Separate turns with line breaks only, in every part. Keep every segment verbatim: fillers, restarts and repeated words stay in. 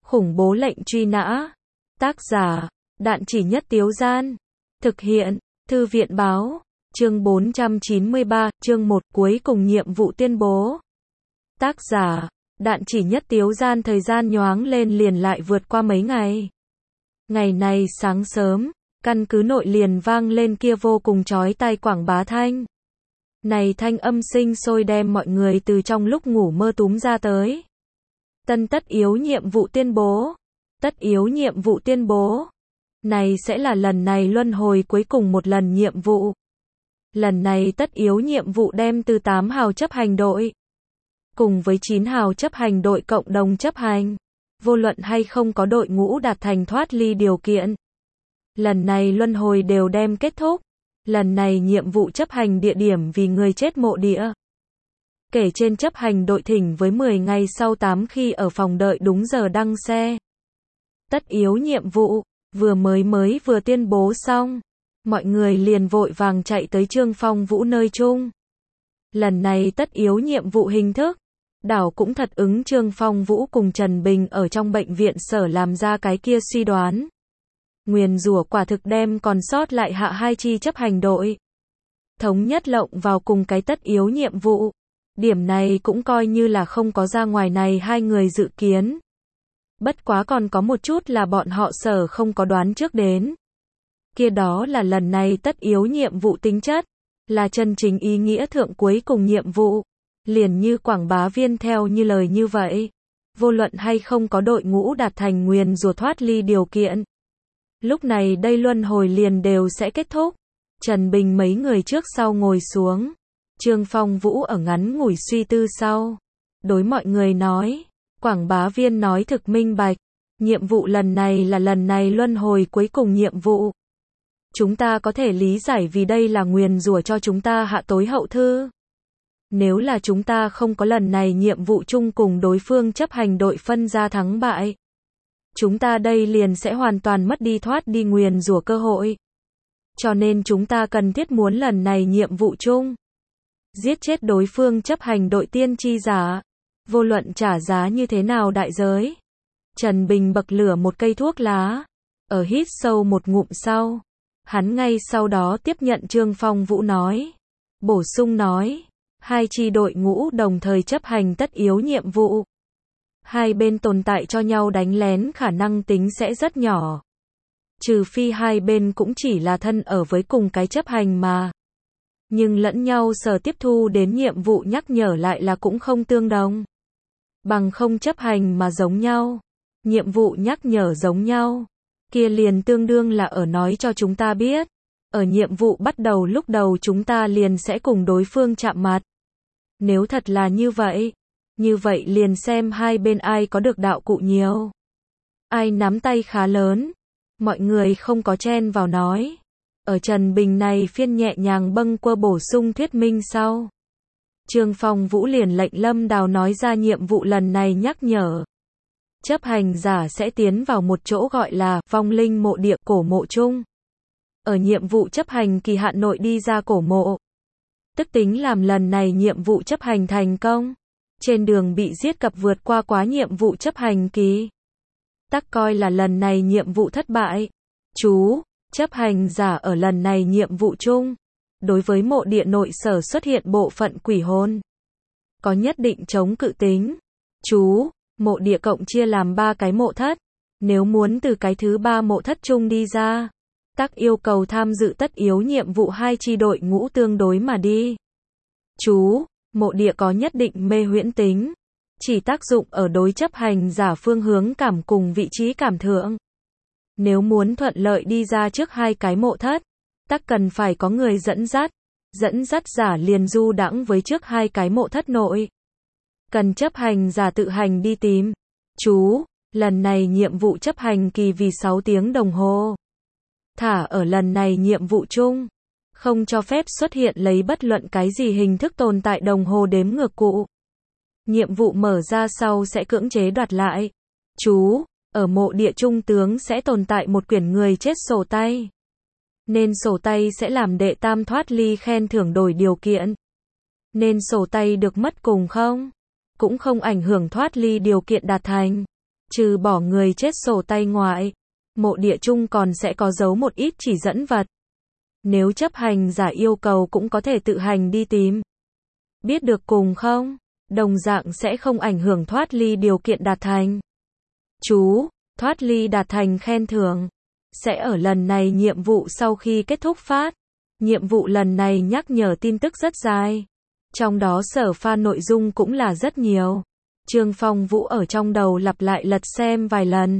Khủng bố lệnh truy nã. Tác giả, Đạn Chỉ Nhất Tiếu Gian. Thực hiện, Thư viện Báo. Chương bốn trăm chín mươi ba, chương một, cuối cùng nhiệm vụ tuyên bố. Tác giả, Đạn Chỉ Nhất Tiếu Gian. Thời gian nhoáng lên liền lại vượt qua mấy ngày. Ngày này sáng sớm, căn cứ nội liền vang lên kia vô cùng chói tai quảng bá thanh. Này thanh âm sinh sôi đem mọi người từ trong lúc ngủ mơ túm ra tới. Tân tất yếu nhiệm vụ tuyên bố. Tất yếu nhiệm vụ tuyên bố. Này sẽ là lần này luân hồi cuối cùng một lần nhiệm vụ. Lần này tất yếu nhiệm vụ đem từ tám hào chấp hành đội cùng với chín hào chấp hành đội cộng đồng chấp hành. Vô luận hay không có đội ngũ đạt thành thoát ly điều kiện. Lần này luân hồi đều đem kết thúc. Lần này nhiệm vụ chấp hành địa điểm vì người chết mộ địa. Kể trên chấp hành đội thỉnh với mười ngày sau tám khi ở phòng đợi đúng giờ đăng xe. Tất yếu nhiệm vụ, vừa mới mới vừa tuyên bố xong. Mọi người liền vội vàng chạy tới Trương Phong Vũ nơi chung. Lần này tất yếu nhiệm vụ hình thức. Đảo cũng thật ứng Trương Phong Vũ cùng Trần Bình ở trong bệnh viện sở làm ra cái kia suy đoán. Nguyền rủa quả thực đem còn sót lại hạ hai chi chấp hành đội. Thống nhất lộng vào cùng cái tất yếu nhiệm vụ. Điểm này cũng coi như là không có ra ngoài này hai người dự kiến. Bất quá còn có một chút là bọn họ sở không có đoán trước đến. Kia đó là lần này tất yếu nhiệm vụ tính chất. Là chân chính ý nghĩa thượng cuối cùng nhiệm vụ. Liền như quảng bá viên theo như lời như vậy. Vô luận hay không có đội ngũ đạt thành nguyền rủa thoát ly điều kiện. Lúc này đây luân hồi liền đều sẽ kết thúc. Trần Bình mấy người trước sau ngồi xuống. Trương Phong Vũ ở ngắn ngủi suy tư sau. Đối mọi người nói. Quảng bá viên nói thực minh bạch. Nhiệm vụ lần này là lần này luân hồi cuối cùng nhiệm vụ. Chúng ta có thể lý giải vì đây là nguyền rủa cho chúng ta hạ tối hậu thư. Nếu là chúng ta không có lần này nhiệm vụ chung cùng đối phương chấp hành đội phân ra thắng bại. Chúng ta đây liền sẽ hoàn toàn mất đi thoát đi nguyền rủa cơ hội. Cho nên chúng ta cần thiết muốn lần này nhiệm vụ chung. Giết chết đối phương chấp hành đội tiên tri giả. Vô luận trả giá như thế nào đại giới. Trần Bình bậc lửa một cây thuốc lá. Ở hít sâu một ngụm sau. Hắn ngay sau đó tiếp nhận Trương Phong Vũ nói. Bổ sung nói. Hai chi đội ngũ đồng thời chấp hành tất yếu nhiệm vụ. Hai bên tồn tại cho nhau đánh lén khả năng tính sẽ rất nhỏ. Trừ phi hai bên cũng chỉ là thân ở với cùng cái chấp hành mà. Nhưng lẫn nhau sở tiếp thu đến nhiệm vụ nhắc nhở lại là cũng không tương đồng. Bằng không chấp hành mà giống nhau. Nhiệm vụ nhắc nhở giống nhau. Kia liền tương đương là ở nói cho chúng ta biết. Ở nhiệm vụ bắt đầu lúc đầu chúng ta liền sẽ cùng đối phương chạm mặt. Nếu thật là như vậy. Như vậy liền xem hai bên ai có được đạo cụ nhiều. Ai nắm tay khá lớn. Mọi người không có chen vào nói. Ở Trần Bình này phiên nhẹ nhàng bâng quơ bổ sung thuyết minh sau. Trương Phong Vũ liền lệnh Lâm Đào nói ra nhiệm vụ lần này nhắc nhở. Chấp hành giả sẽ tiến vào một chỗ gọi là vong linh mộ địa cổ mộ chung. Ở nhiệm vụ chấp hành kỳ hạn nội đi ra cổ mộ. Tức tính làm lần này nhiệm vụ chấp hành thành công. Trên đường bị giết cập vượt qua quá nhiệm vụ chấp hành kỳ. Tắc coi là lần này nhiệm vụ thất bại. Chú, chấp hành giả ở lần này nhiệm vụ chung. Đối với mộ địa nội sở xuất hiện bộ phận quỷ hồn. Có nhất định chống cự tính. Chú, mộ địa cộng chia làm ba cái mộ thất. Nếu muốn từ cái thứ ba mộ thất chung đi ra. Tắc yêu cầu tham dự tất yếu nhiệm vụ hai chi đội ngũ tương đối mà đi. Chú, mộ địa có nhất định mê huyễn tính. Chỉ tác dụng ở đối chấp hành giả phương hướng cảm cùng vị trí cảm thượng. Nếu muốn thuận lợi đi ra trước hai cái mộ thất. Tắc cần phải có người dẫn dắt. Dẫn dắt giả liền du đãng với trước hai cái mộ thất nội. Cần chấp hành giả tự hành đi tìm. Chú, lần này nhiệm vụ chấp hành kỳ vì sáu tiếng đồng hồ. Thả ở lần này nhiệm vụ chung. Không cho phép xuất hiện lấy bất luận cái gì hình thức tồn tại đồng hồ đếm ngược cụ. Nhiệm vụ mở ra sau sẽ cưỡng chế đoạt lại. Chú, ở mộ địa trung tướng sẽ tồn tại một quyển người chết sổ tay. Nên sổ tay sẽ làm đệ tam thoát ly khen thưởng đổi điều kiện. Nên sổ tay được mất cùng không? Cũng không ảnh hưởng thoát ly điều kiện đạt thành. Trừ bỏ người chết sổ tay ngoại, mộ địa chung còn sẽ có giấu một ít chỉ dẫn vật. Nếu chấp hành giả yêu cầu cũng có thể tự hành đi tìm. Biết được cùng không? Đồng dạng sẽ không ảnh hưởng thoát ly điều kiện đạt thành. Chú, thoát ly đạt thành khen thưởng. Sẽ ở lần này nhiệm vụ sau khi kết thúc phát. Nhiệm vụ lần này nhắc nhở tin tức rất dài. Trong đó sở pha nội dung cũng là rất nhiều. Trương Phong Vũ ở trong đầu lặp lại lật xem vài lần.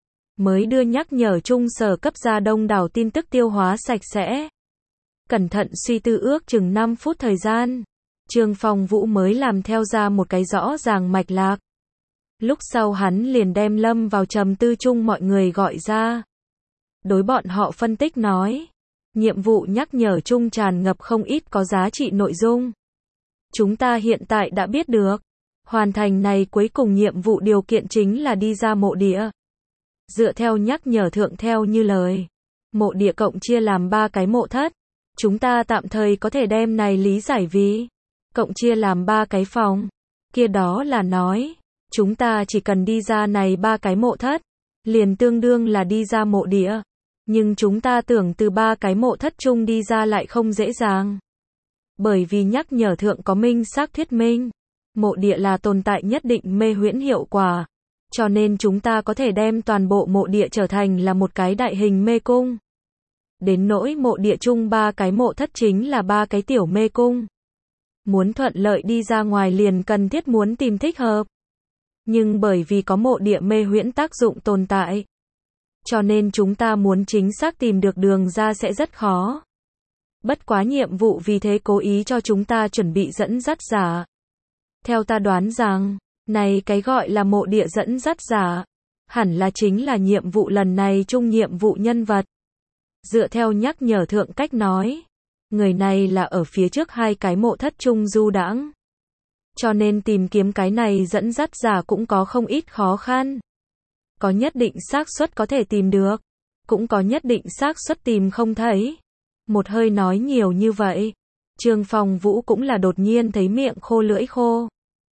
Mới đưa nhắc nhở chung sở cấp ra đông đảo tin tức tiêu hóa sạch sẽ. Cẩn thận suy tư ước chừng năm phút thời gian. Trương Phong Vũ mới làm theo ra một cái rõ ràng mạch lạc. Lúc sau hắn liền đem lâm vào trầm tư chung mọi người gọi ra. Đối bọn họ phân tích nói. Nhiệm vụ nhắc nhở chung tràn ngập không ít có giá trị nội dung. Chúng ta hiện tại đã biết được. Hoàn thành này cuối cùng nhiệm vụ điều kiện chính là đi ra mộ địa. Dựa theo nhắc nhở thượng theo như lời. Mộ địa cộng chia làm ba cái mộ thất. Chúng ta tạm thời có thể đem này lý giải vì cộng chia làm ba cái phòng. Kia đó là nói, chúng ta chỉ cần đi ra này ba cái mộ thất, liền tương đương là đi ra mộ địa. Nhưng chúng ta tưởng từ ba cái mộ thất chung đi ra lại không dễ dàng. Bởi vì nhắc nhở thượng có minh xác thuyết minh, mộ địa là tồn tại nhất định mê huyễn hiệu quả. Cho nên chúng ta có thể đem toàn bộ mộ địa trở thành là một cái đại hình mê cung. Đến nỗi mộ địa chung ba cái mộ thất chính là ba cái tiểu mê cung. Muốn thuận lợi đi ra ngoài liền cần thiết muốn tìm thích hợp. Nhưng bởi vì có mộ địa mê huyễn tác dụng tồn tại, cho nên chúng ta muốn chính xác tìm được đường ra sẽ rất khó. Bất quá nhiệm vụ vì thế cố ý cho chúng ta chuẩn bị dẫn dắt giả. Theo ta đoán rằng, này cái gọi là mộ địa dẫn dắt giả, hẳn là chính là nhiệm vụ lần này chung nhiệm vụ nhân vật. Dựa theo nhắc nhở thượng cách nói, người này là ở phía trước hai cái mộ thất chung du đãng. Cho nên tìm kiếm cái này dẫn dắt giả cũng có không ít khó khăn. Có nhất định xác suất có thể tìm được, cũng có nhất định xác suất tìm không thấy. Một hơi nói nhiều như vậy, Trương Phong Vũ cũng là đột nhiên thấy miệng khô lưỡi khô.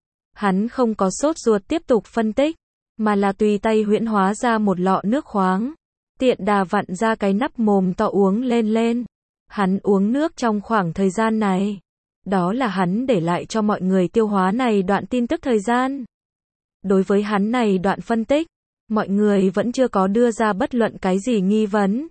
Hắn không có sốt ruột tiếp tục phân tích, mà là tùy tay huyễn hóa ra một lọ nước khoáng. Tiện đà vặn ra cái nắp mồm to uống lên lên. Hắn uống nước trong khoảng thời gian này. Đó là hắn để lại cho mọi người tiêu hóa này đoạn tin tức thời gian. Đối với hắn này đoạn phân tích, mọi người vẫn chưa có đưa ra bất luận cái gì nghi vấn.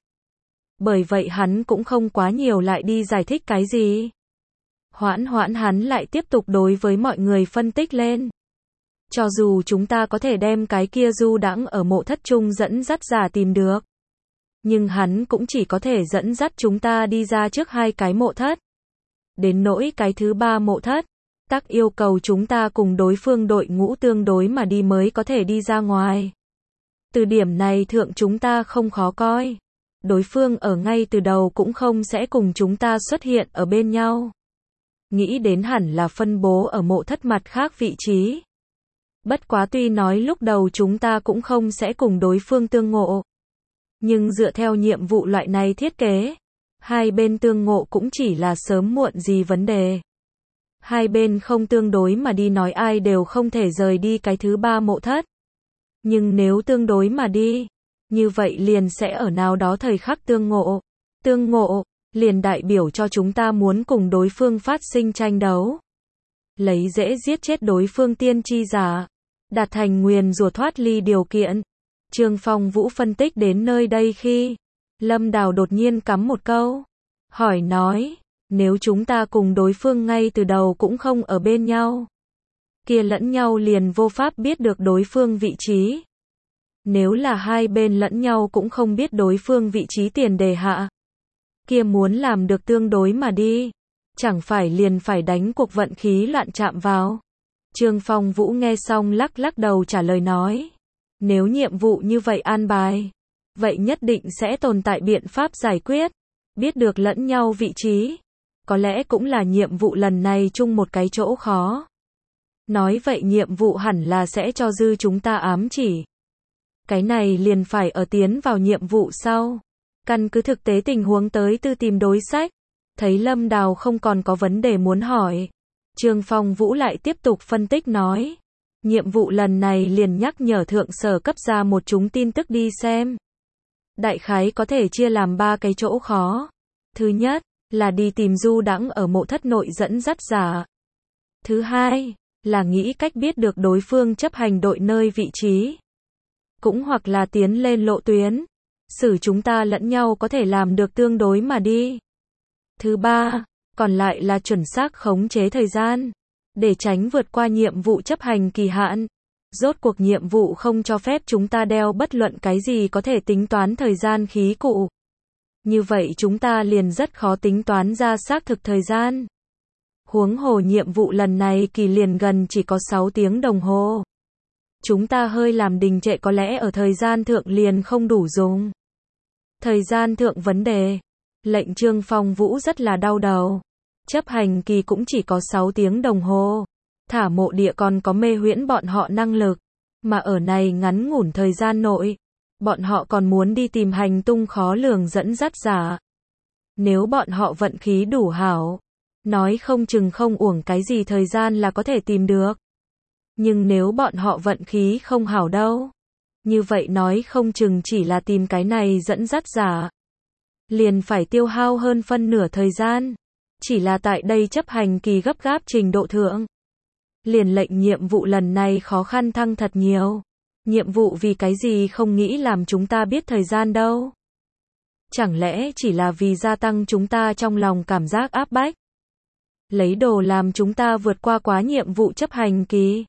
Bởi vậy hắn cũng không quá nhiều lại đi giải thích cái gì. Hoãn hoãn hắn lại tiếp tục đối với mọi người phân tích lên. Cho dù chúng ta có thể đem cái kia du đãng ở mộ thất chung dẫn dắt giả tìm được, nhưng hắn cũng chỉ có thể dẫn dắt chúng ta đi ra trước hai cái mộ thất. Đến nỗi cái thứ ba mộ thất, tắc yêu cầu chúng ta cùng đối phương đội ngũ tương đối mà đi mới có thể đi ra ngoài. Từ điểm này thượng chúng ta không khó coi. Đối phương ở ngay từ đầu cũng không sẽ cùng chúng ta xuất hiện ở bên nhau. Nghĩ đến hẳn là phân bố ở mộ thất mặt khác vị trí. Bất quá tuy nói lúc đầu chúng ta cũng không sẽ cùng đối phương tương ngộ. Nhưng dựa theo nhiệm vụ loại này thiết kế, hai bên tương ngộ cũng chỉ là sớm muộn gì vấn đề. Hai bên không tương đối mà đi nói ai đều không thể rời đi cái thứ ba mộ thất. Nhưng nếu tương đối mà đi, như vậy liền sẽ ở nào đó thời khắc tương ngộ. Tương ngộ, liền đại biểu cho chúng ta muốn cùng đối phương phát sinh tranh đấu. Lấy dễ giết chết đối phương tiên tri giả. Đạt thành nguyền rủa thoát ly điều kiện. Trương Phong Vũ phân tích đến nơi đây khi Lâm Đào đột nhiên cắm một câu. Hỏi nói, nếu chúng ta cùng đối phương ngay từ đầu cũng không ở bên nhau, kia lẫn nhau liền vô pháp biết được đối phương vị trí. Nếu là hai bên lẫn nhau cũng không biết đối phương vị trí tiền đề hạ, kia muốn làm được tương đối mà đi, chẳng phải liền phải đánh cuộc vận khí loạn chạm vào. Trương Phong Vũ nghe xong lắc lắc đầu trả lời nói. Nếu nhiệm vụ như vậy an bài, vậy nhất định sẽ tồn tại biện pháp giải quyết. Biết được lẫn nhau vị trí, có lẽ cũng là nhiệm vụ lần này chung một cái chỗ khó. Nói vậy nhiệm vụ hẳn là sẽ cho dư chúng ta ám chỉ. Cái này liền phải ở tiến vào nhiệm vụ sau. Căn cứ thực tế tình huống tới tư tìm đối sách. Thấy Lâm Đào không còn có vấn đề muốn hỏi. Trương Phong Vũ lại tiếp tục phân tích nói. Nhiệm vụ lần này liền nhắc nhở thượng sở cấp ra một chúng tin tức đi xem. Đại khái có thể chia làm ba cái chỗ khó. Thứ nhất, là đi tìm du đãng ở mộ thất nội dẫn dắt giả. Thứ hai, là nghĩ cách biết được đối phương chấp hành đội nơi vị trí. Cũng hoặc là tiến lên lộ tuyến. Xử chúng ta lẫn nhau có thể làm được tương đối mà đi. Thứ ba, còn lại là chuẩn xác khống chế thời gian. Để tránh vượt qua nhiệm vụ chấp hành kỳ hạn. Rốt cuộc nhiệm vụ không cho phép chúng ta đeo bất luận cái gì có thể tính toán thời gian khí cụ. Như vậy chúng ta liền rất khó tính toán ra xác thực thời gian. Huống hồ nhiệm vụ lần này kỳ liền gần chỉ có sáu tiếng đồng hồ. Chúng ta hơi làm đình trệ có lẽ ở thời gian thượng liền không đủ dùng. Thời gian thượng vấn đề. Lệnh Trương Phong Vũ rất là đau đầu. Chấp hành kỳ cũng chỉ có sáu tiếng đồng hồ. Thả mộ địa còn có mê huyễn bọn họ năng lực. Mà ở này ngắn ngủn thời gian nội. Bọn họ còn muốn đi tìm hành tung khó lường dẫn dắt giả. Nếu bọn họ vận khí đủ hảo. Nói không chừng không uổng cái gì thời gian là có thể tìm được. Nhưng nếu bọn họ vận khí không hảo đâu. Như vậy nói không chừng chỉ là tìm cái này dẫn dắt giả. Liền phải tiêu hao hơn phân nửa thời gian. Chỉ là tại đây chấp hành kỳ gấp gáp trình độ thượng. Liền lệnh nhiệm vụ lần này khó khăn thăng thật nhiều. Nhiệm vụ vì cái gì không nghĩ làm chúng ta biết thời gian đâu. Chẳng lẽ chỉ là vì gia tăng chúng ta trong lòng cảm giác áp bách. Lấy đồ làm chúng ta vượt qua quá nhiệm vụ chấp hành kỳ.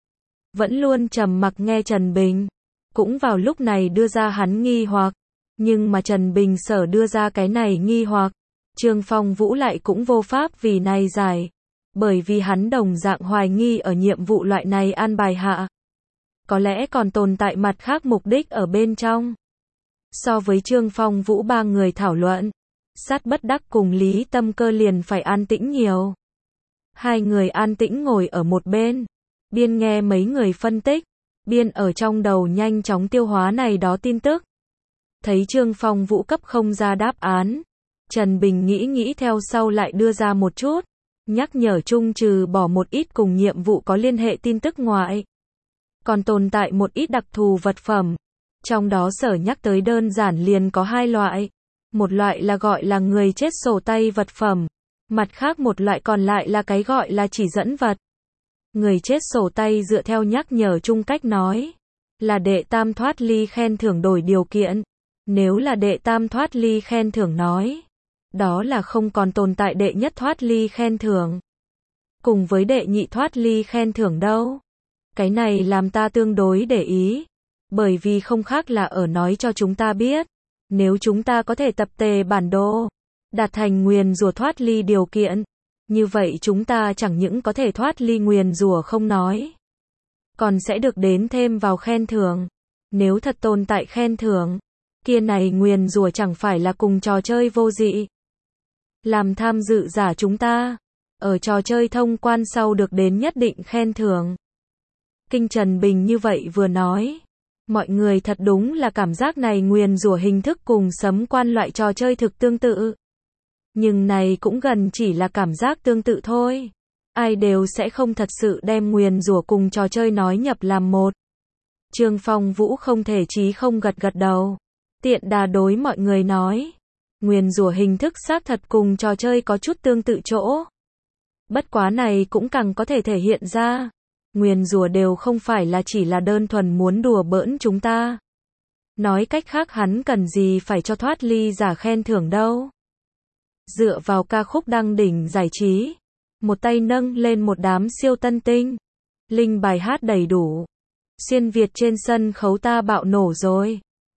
Vẫn luôn trầm mặc nghe Trần Bình. Cũng vào lúc này đưa ra hắn nghi hoặc. Nhưng mà Trần Bình sở đưa ra cái này nghi hoặc. Trương Phong Vũ lại cũng vô pháp vì này giải. Bởi vì hắn đồng dạng hoài nghi ở nhiệm vụ loại này an bài hạ. Có lẽ còn tồn tại mặt khác mục đích ở bên trong. So với Trương Phong Vũ ba người thảo luận. Sát Bất Đắc cùng Lý Tâm Cơ liền phải an tĩnh nhiều. Hai người an tĩnh ngồi ở một bên. Biên nghe mấy người phân tích. Biên ở trong đầu nhanh chóng tiêu hóa này đó tin tức. Thấy Trương Phong Vũ cấp không ra đáp án. Trần Bình nghĩ nghĩ theo sau lại đưa ra một chút. Nhắc nhở chung trừ bỏ một ít cùng nhiệm vụ có liên hệ tin tức ngoại. Còn tồn tại một ít đặc thù vật phẩm. Trong đó sở nhắc tới đơn giản liền có hai loại. Một loại là gọi là người chết sổ tay vật phẩm. Mặt khác một loại còn lại là cái gọi là chỉ dẫn vật. Người chết sổ tay dựa theo nhắc nhở chung cách nói. Là đệ tam thoát ly khen thưởng đổi điều kiện. Nếu là đệ tam thoát ly khen thưởng nói. Đó là không còn tồn tại đệ nhất thoát ly khen thưởng. Cùng với đệ nhị thoát ly khen thưởng đâu. Cái này làm ta tương đối để ý. Bởi vì không khác là ở nói cho chúng ta biết. Nếu chúng ta có thể tập tề bản đồ. Đạt thành nguyền rủa thoát ly điều kiện. Như vậy chúng ta chẳng những có thể thoát ly nguyền rủa không nói. Còn sẽ được đến thêm vào khen thưởng. Nếu thật tồn tại khen thưởng. Kia này nguyền rủa chẳng phải là cùng trò chơi vô dị. Làm tham dự giả chúng ta. Ở trò chơi thông quan sau được đến nhất định khen thưởng. Kinh Trần Bình như vậy vừa nói. Mọi người thật đúng là cảm giác này nguyền rủa hình thức cùng sấm quan loại trò chơi thực tương tự. Nhưng này cũng gần chỉ là cảm giác tương tự thôi. Ai đều sẽ không thật sự đem nguyền rủa cùng trò chơi nói nhập làm một. Trương Phong Vũ không thể chí không gật gật đầu. Tiện đà đối mọi người nói. Nguyền rủa hình thức xác thật cùng trò chơi có chút tương tự chỗ. Bất quá này cũng càng có thể thể hiện ra. Nguyền rủa đều không phải là chỉ là đơn thuần muốn đùa bỡn chúng ta. Nói cách khác hắn cần gì phải cho thoát ly giả khen thưởng đâu. Dựa vào ca khúc đăng đỉnh giải trí. Một tay nâng lên một đám siêu tân tinh. Linh bài hát đầy đủ. Xuyên Việt trên sân khấu ta bạo nổ rồi.